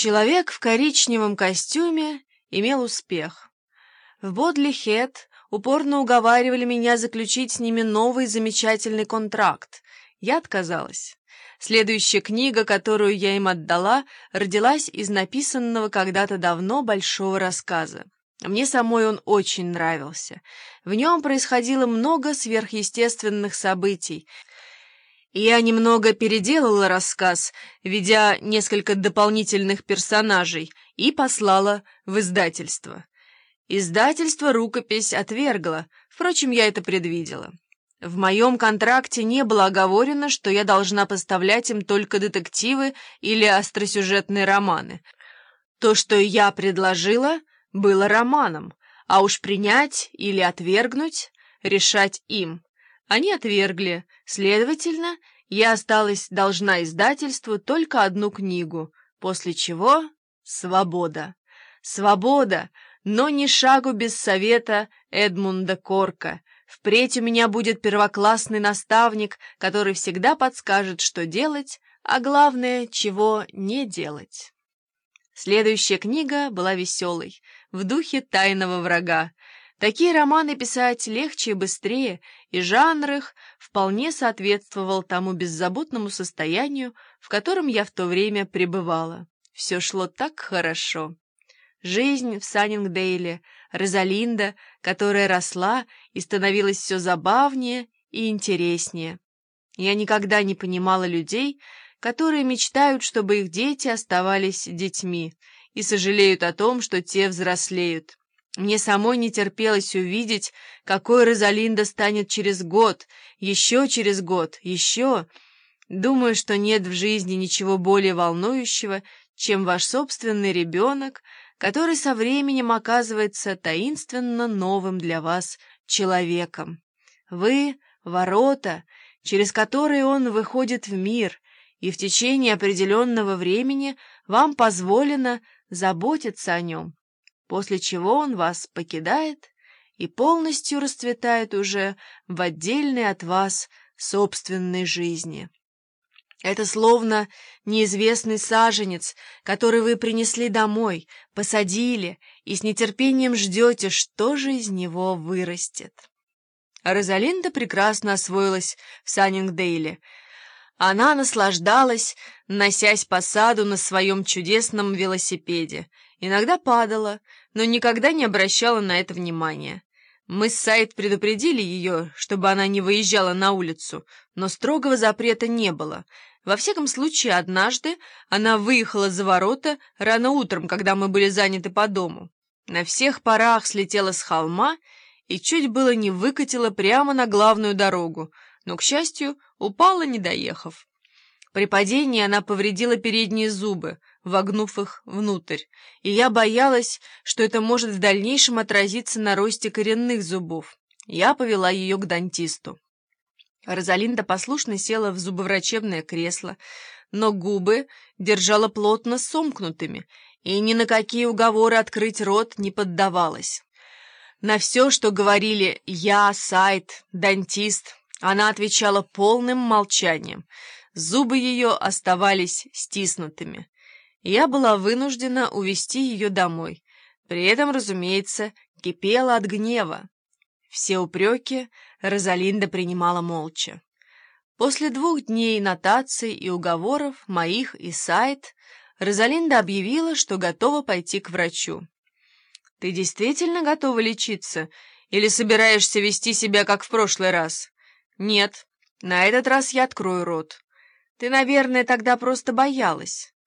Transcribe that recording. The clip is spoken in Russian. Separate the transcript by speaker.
Speaker 1: Человек в коричневом костюме имел успех. В Бодли-Хед упорно уговаривали меня заключить с ними новый замечательный контракт. Я отказалась. Следующая книга, которую я им отдала, родилась из написанного когда-то давно большого рассказа. Мне самой он очень нравился. В нем происходило много сверхъестественных событий. Я немного переделала рассказ, введя несколько дополнительных персонажей, и послала в издательство. Издательство рукопись отвергло, впрочем, я это предвидела. В моем контракте не было оговорено, что я должна поставлять им только детективы или остросюжетные романы. То, что я предложила, было романом, а уж принять или отвергнуть решать им. Они отвергли, следовательно, я осталась должна издательству только одну книгу, после чего свобода. Свобода, но ни шагу без совета Эдмунда Корка. Впредь у меня будет первоклассный наставник, который всегда подскажет, что делать, а главное, чего не делать. Следующая книга была веселой, в духе «Тайного врага». Такие романы писать легче и быстрее, и жанр их вполне соответствовал тому беззаботному состоянию, в котором я в то время пребывала. Все шло так хорошо. Жизнь в Саннингдейле, Розалинда, которая росла и становилась все забавнее и интереснее. Я никогда не понимала людей, которые мечтают, чтобы их дети оставались детьми, и сожалеют о том, что те взрослеют. Мне самой не терпелось увидеть, какой Розалинда станет через год, еще. Думаю, что нет в жизни ничего более волнующего, чем ваш собственный ребенок, который со временем оказывается таинственно новым для вас человеком. Вы — ворота, через которые он выходит в мир, и в течение определенного времени вам позволено заботиться о нем, после чего он вас покидает и полностью расцветает уже в отдельной от вас собственной жизни. Это словно неизвестный саженец, который вы принесли домой, посадили и с нетерпением ждете, что же из него вырастет. Розалинда прекрасно освоилась в Саннингдейле. Она наслаждалась, носясь по саду на своем чудесном велосипеде. Иногда падала, но никогда не обращала на это внимания. Мы с Сайд предупредили ее, чтобы она не выезжала на улицу, но строгого запрета не было. Во всяком случае, однажды она выехала за ворота рано утром, когда мы были заняты по дому. На всех парах слетела с холма и чуть было не выкатила прямо на главную дорогу, но, к счастью, упала, не доехав. При падении она повредила передние зубы, вогнув их внутрь, и я боялась, что это может в дальнейшем отразиться на росте коренных зубов. Я повела ее к дантисту. Розалинда послушно села в зубоврачебное кресло, но губы держала плотно сомкнутыми, и ни на какие уговоры открыть рот не поддавалась. На все, что говорили я, Сайд, дантист, она отвечала полным молчанием. Зубы ее оставались стиснутыми. Я была вынуждена увезти ее домой. При этом, разумеется, кипела от гнева. Все упреки Розалинда принимала молча. После 2 дней нотаций и уговоров моих и Сайд, Розалинда объявила, что готова пойти к врачу. «Ты действительно готова лечиться? Или собираешься вести себя, как в прошлый раз?» «Нет, на этот раз я открою рот. Ты, наверное, тогда просто боялась.